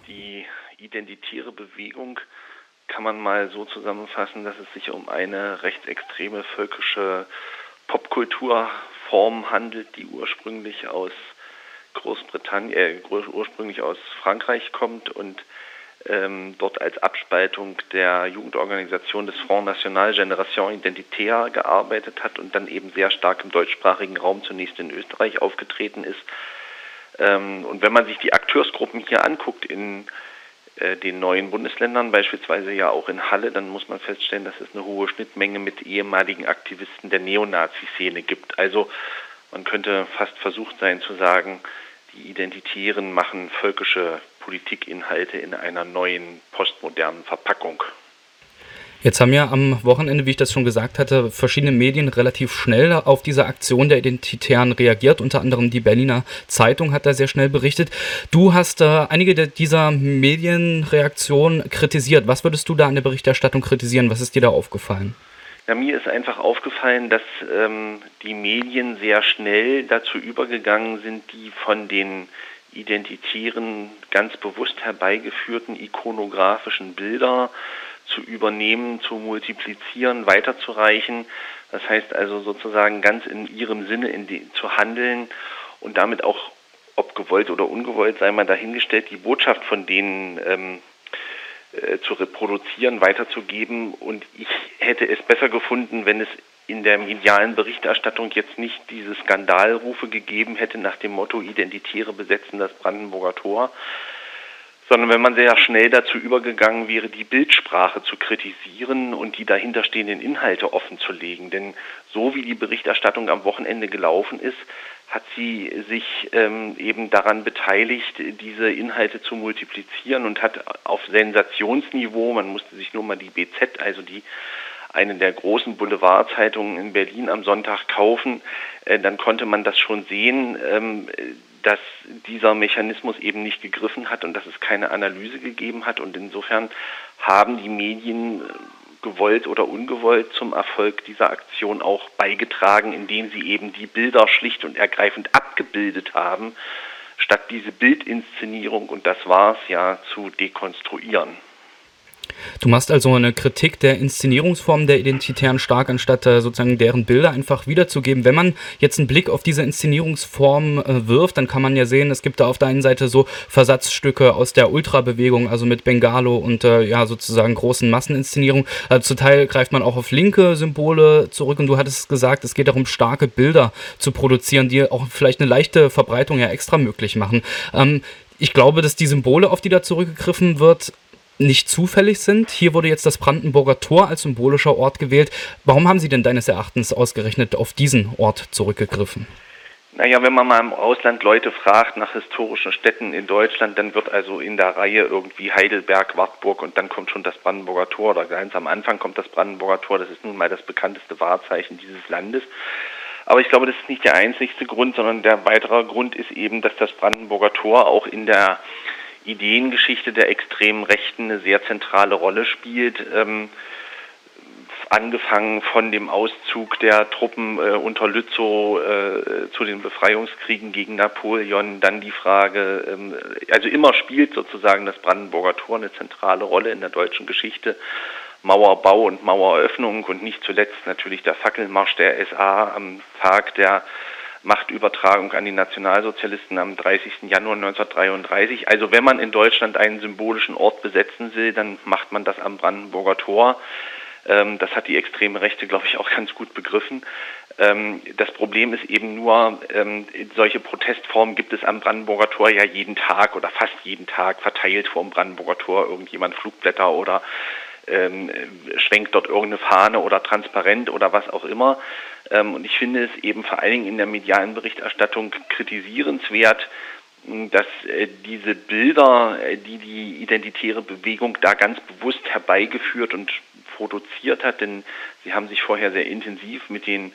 Die identitäre Bewegung kann man mal so zusammenfassen, dass es sich um eine rechtsextreme völkische Popkulturform handelt, die ursprünglich aus ursprünglich aus Frankreich kommt und dort als Abspaltung der Jugendorganisation des Front National Génération Identitaire gearbeitet hat und dann eben sehr stark im deutschsprachigen Raum zunächst in Österreich aufgetreten ist. Und wenn man sich die Akteursgruppen hier anguckt in den neuen Bundesländern, beispielsweise ja auch in Halle, dann muss man feststellen, dass es eine hohe Schnittmenge mit ehemaligen Aktivisten der Neonazi-Szene gibt. Also man könnte fast versucht sein zu sagen, die Identitären machen völkische Politikinhalte in einer neuen, postmodernen Verpackung. Jetzt haben ja am Wochenende, wie ich das schon gesagt hatte, verschiedene Medien relativ schnell auf diese Aktion der Identitären reagiert. Unter anderem die Berliner Zeitung hat da sehr schnell berichtet. Du hast einige dieser Medienreaktionen kritisiert. Was würdest du da an der Berichterstattung kritisieren? Was ist dir da aufgefallen? Ja, mir ist einfach aufgefallen, dass die Medien sehr schnell dazu übergegangen sind, die von den Identitären ganz bewusst herbeigeführten ikonografischen Bilder zu übernehmen, zu multiplizieren, weiterzureichen. Das heißt also sozusagen ganz in ihrem Sinne zu handeln und damit auch, ob gewollt oder ungewollt, sei mal dahingestellt, die Botschaft von denen zu reproduzieren, weiterzugeben. Und ich hätte es besser gefunden, wenn es in der medialen Berichterstattung jetzt nicht diese Skandalrufe gegeben hätte nach dem Motto Identitäre besetzen das Brandenburger Tor, sondern wenn man sehr schnell dazu übergegangen wäre, die Bildsprache zu kritisieren und die dahinterstehenden Inhalte offenzulegen. Denn so wie die Berichterstattung am Wochenende gelaufen ist, hat sie sich eben daran beteiligt, diese Inhalte zu multiplizieren und hat auf Sensationsniveau, man musste sich nur mal die BZ, also eine der großen Boulevardzeitungen in Berlin am Sonntag kaufen, dann konnte man das schon sehen, dass dieser Mechanismus eben nicht gegriffen hat und dass es keine Analyse gegeben hat. Und insofern haben die Medien gewollt oder ungewollt zum Erfolg dieser Aktion auch beigetragen, indem sie eben die Bilder schlicht und ergreifend abgebildet haben, statt diese Bildinszenierung, und das war es ja, zu dekonstruieren. Du machst also eine Kritik der Inszenierungsform der Identitären stark, anstatt sozusagen deren Bilder einfach wiederzugeben. Wenn man jetzt einen Blick auf diese Inszenierungsform wirft, dann kann man ja sehen, es gibt da auf der einen Seite so Versatzstücke aus der Ultrabewegung, also mit Bengalo und sozusagen großen Masseninszenierungen. Zum Teil greift man auch auf linke Symbole zurück und du hattest gesagt, es geht darum, starke Bilder zu produzieren, die auch vielleicht eine leichte Verbreitung ja extra möglich machen. Ich glaube, dass die Symbole, auf die da zurückgegriffen wird, nicht zufällig sind. Hier wurde jetzt das Brandenburger Tor als symbolischer Ort gewählt. Warum haben Sie denn deines Erachtens ausgerechnet auf diesen Ort zurückgegriffen? Naja, wenn man mal im Ausland Leute fragt nach historischen Städten in Deutschland, dann wird also in der Reihe irgendwie Heidelberg, Wartburg und dann kommt schon das Brandenburger Tor oder ganz am Anfang kommt das Brandenburger Tor. Das ist nun mal das bekannteste Wahrzeichen dieses Landes. Aber ich glaube, das ist nicht der einzigste Grund, sondern der weitere Grund ist eben, dass das Brandenburger Tor auch in der Ideengeschichte der extremen Rechten eine sehr zentrale Rolle spielt, angefangen von dem Auszug der Truppen unter Lützow zu den Befreiungskriegen gegen Napoleon, dann die Frage, also immer spielt sozusagen das Brandenburger Tor eine zentrale Rolle in der deutschen Geschichte, Mauerbau und Maueröffnung und nicht zuletzt natürlich der Fackelmarsch der SA am Tag der Machtübertragung an die Nationalsozialisten am 30. Januar 1933. Also wenn man in Deutschland einen symbolischen Ort besetzen will, dann macht man das am Brandenburger Tor. Das hat die extreme Rechte, glaube ich, auch ganz gut begriffen. Das Problem ist eben nur, solche Protestformen gibt es am Brandenburger Tor ja jeden Tag oder fast jeden Tag verteilt vor dem Brandenburger Tor irgendjemand Flugblätter oder schwenkt dort irgendeine Fahne oder Transparent oder was auch immer. Und ich finde es eben vor allen Dingen in der medialen Berichterstattung kritisierenswert, dass diese Bilder, die die identitäre Bewegung da ganz bewusst herbeigeführt und produziert hat, denn sie haben sich vorher sehr intensiv mit den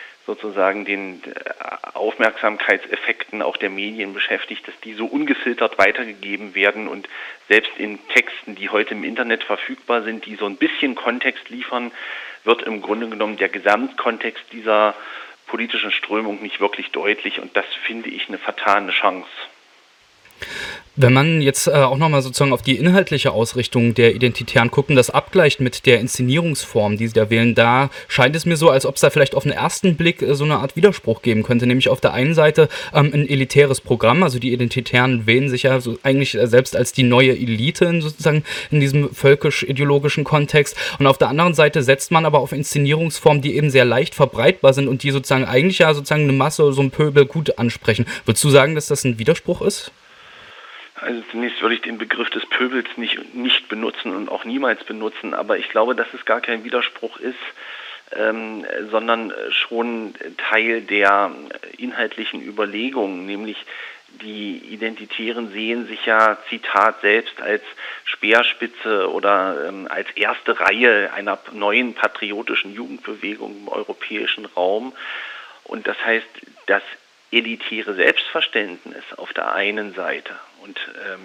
Aufmerksamkeitseffekten auch der Medien beschäftigt, dass die so ungefiltert weitergegeben werden und selbst in Texten, die heute im Internet verfügbar sind, die so ein bisschen Kontext liefern, wird im Grunde genommen der Gesamtkontext dieser politischen Strömung nicht wirklich deutlich und das finde ich eine vertane Chance. Wenn man jetzt auch nochmal sozusagen auf die inhaltliche Ausrichtung der Identitären guckt und das abgleicht mit der Inszenierungsform, die sie da wählen, da scheint es mir so, als ob es da vielleicht auf den ersten Blick so eine Art Widerspruch geben könnte. Nämlich auf der einen Seite ein elitäres Programm, also die Identitären wählen sich ja so eigentlich selbst als die neue Elite sozusagen in diesem völkisch-ideologischen Kontext. Und auf der anderen Seite setzt man aber auf Inszenierungsformen, die eben sehr leicht verbreitbar sind und die sozusagen eigentlich ja sozusagen eine Masse, so ein Pöbel gut ansprechen. Würdest du sagen, dass das ein Widerspruch ist? Also zunächst würde ich den Begriff des Pöbels nicht benutzen und auch niemals benutzen, aber ich glaube, dass es gar kein Widerspruch ist, sondern schon Teil der inhaltlichen Überlegungen, nämlich die Identitären sehen sich ja, Zitat, selbst als Speerspitze oder als erste Reihe einer neuen patriotischen Jugendbewegung im europäischen Raum. Und das heißt, das elitäre Selbstverständnis auf der einen Seite und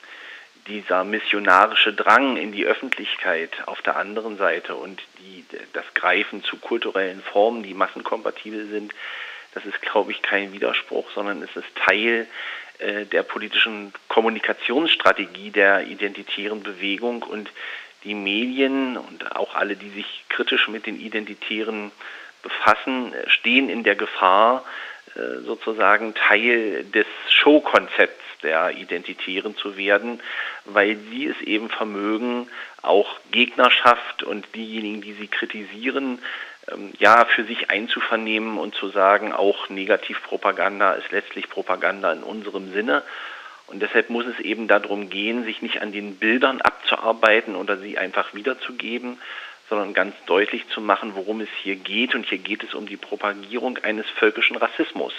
dieser missionarische Drang in die Öffentlichkeit auf der anderen Seite und das Greifen zu kulturellen Formen, die massenkompatibel sind, das ist, glaube ich, kein Widerspruch, sondern es ist Teil der politischen Kommunikationsstrategie der identitären Bewegung, und die Medien und auch alle, die sich kritisch mit den Identitären befassen, stehen in der Gefahr, sozusagen Teil des Showkonzepts der Identitären zu werden, weil sie es eben vermögen, auch Gegnerschaft und diejenigen, die sie kritisieren, ja, für sich einzuvernehmen und zu sagen, auch Negativpropaganda ist letztlich Propaganda in unserem Sinne. Und deshalb muss es eben darum gehen, sich nicht an den Bildern abzuarbeiten oder sie einfach wiederzugeben, sondern ganz deutlich zu machen, worum es hier geht. Und hier geht es um die Propagierung eines völkischen Rassismus.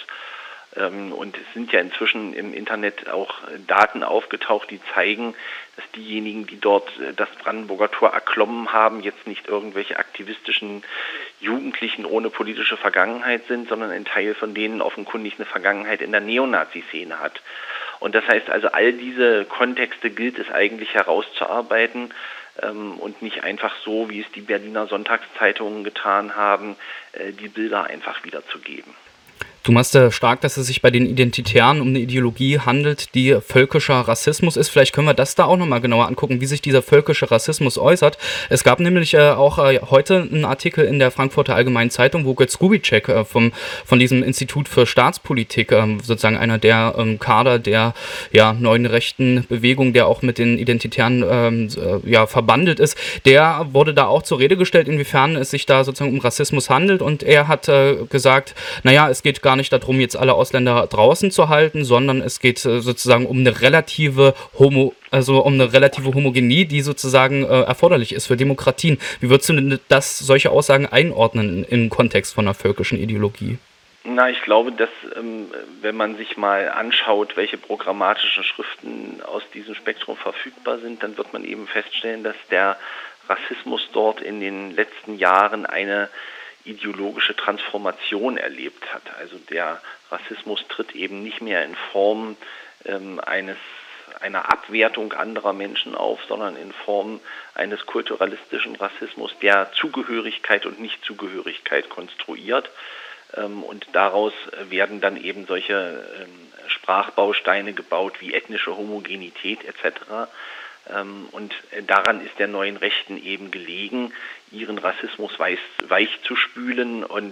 Und es sind ja inzwischen im Internet auch Daten aufgetaucht, die zeigen, dass diejenigen, die dort das Brandenburger Tor erklommen haben, jetzt nicht irgendwelche aktivistischen Jugendlichen ohne politische Vergangenheit sind, sondern ein Teil von denen offenkundig eine Vergangenheit in der Neonazi-Szene hat. Und das heißt also, all diese Kontexte gilt es eigentlich herauszuarbeiten und nicht einfach so, wie es die Berliner Sonntagszeitungen getan haben, die Bilder einfach wiederzugeben. Du machst ja stark, dass es sich bei den Identitären um eine Ideologie handelt, die völkischer Rassismus ist. Vielleicht können wir das da auch nochmal genauer angucken, wie sich dieser völkische Rassismus äußert. Es gab nämlich auch heute einen Artikel in der Frankfurter Allgemeinen Zeitung, wo Götz Kubitschek von diesem Institut für Staatspolitik, sozusagen einer der Kader der neuen rechten Bewegung, der auch mit den Identitären verbandelt ist, der wurde da auch zur Rede gestellt, inwiefern es sich da sozusagen um Rassismus handelt. Und er hat gesagt, naja, es geht gar nicht darum, jetzt alle Ausländer draußen zu halten, sondern es geht sozusagen um eine relative Homogenie, die sozusagen erforderlich ist für Demokratien. Wie würdest du denn solche Aussagen einordnen im Kontext von einer völkischen Ideologie? Na, ich glaube, dass wenn man sich mal anschaut, welche programmatischen Schriften aus diesem Spektrum verfügbar sind, dann wird man eben feststellen, dass der Rassismus dort in den letzten Jahren eine ideologische Transformation erlebt hat. Also der Rassismus tritt eben nicht mehr in Form einer Abwertung anderer Menschen auf, sondern in Form eines kulturalistischen Rassismus, der Zugehörigkeit und Nichtzugehörigkeit konstruiert. Und daraus werden dann eben solche Sprachbausteine gebaut wie ethnische Homogenität etc. Und daran ist der neuen Rechten eben gelegen, ihren Rassismus weich zu spülen und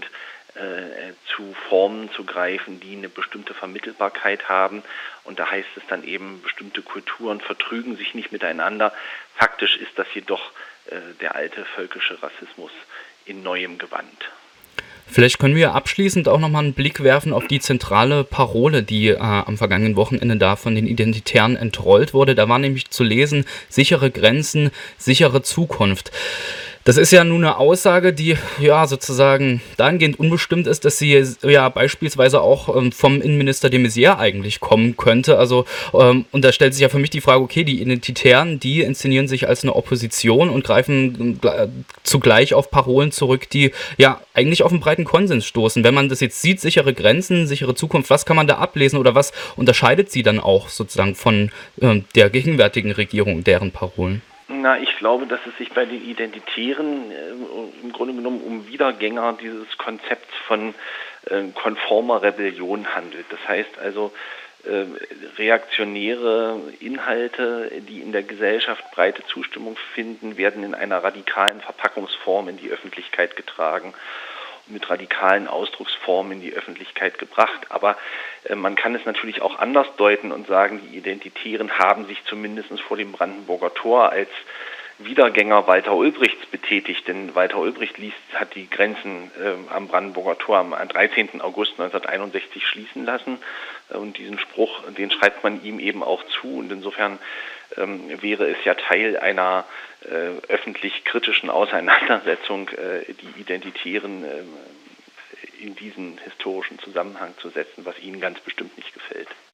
zu Formen zu greifen, die eine bestimmte Vermittelbarkeit haben. Und da heißt es dann eben, bestimmte Kulturen vertrügen sich nicht miteinander. Faktisch ist das jedoch der alte völkische Rassismus in neuem Gewand. Vielleicht können wir abschließend auch nochmal einen Blick werfen auf die zentrale Parole, die am vergangenen Wochenende da von den Identitären entrollt wurde. Da war nämlich zu lesen: sichere Grenzen, sichere Zukunft. Das ist ja nun eine Aussage, die ja sozusagen dahingehend unbestimmt ist, dass sie ja beispielsweise auch vom Innenminister de Maizière eigentlich kommen könnte. Also und da stellt sich ja für mich die Frage, okay, die Identitären, die inszenieren sich als eine Opposition und greifen zugleich auf Parolen zurück, die ja eigentlich auf einen breiten Konsens stoßen. Wenn man das jetzt sieht, sichere Grenzen, sichere Zukunft, was kann man da ablesen oder was unterscheidet sie dann auch sozusagen von der gegenwärtigen Regierung, deren Parolen? Na, ich glaube, dass es sich bei den Identitären im Grunde genommen um Wiedergänger dieses Konzepts von konformer Rebellion handelt. Das heißt also, reaktionäre Inhalte, die in der Gesellschaft breite Zustimmung finden, werden in einer radikalen Verpackungsform in die Öffentlichkeit getragen, mit radikalen Ausdrucksformen in die Öffentlichkeit gebracht. Aber man kann es natürlich auch anders deuten und sagen, die Identitären haben sich zumindest vor dem Brandenburger Tor als Wiedergänger Walter Ulbrichts betätigt, denn Walter Ulbricht hat die Grenzen am Brandenburger Tor am 13. August 1961 schließen lassen und diesen Spruch, den schreibt man ihm eben auch zu und insofern wäre es ja Teil einer öffentlich kritischen Auseinandersetzung, die Identitären in diesen historischen Zusammenhang zu setzen, was ihnen ganz bestimmt nicht gefällt.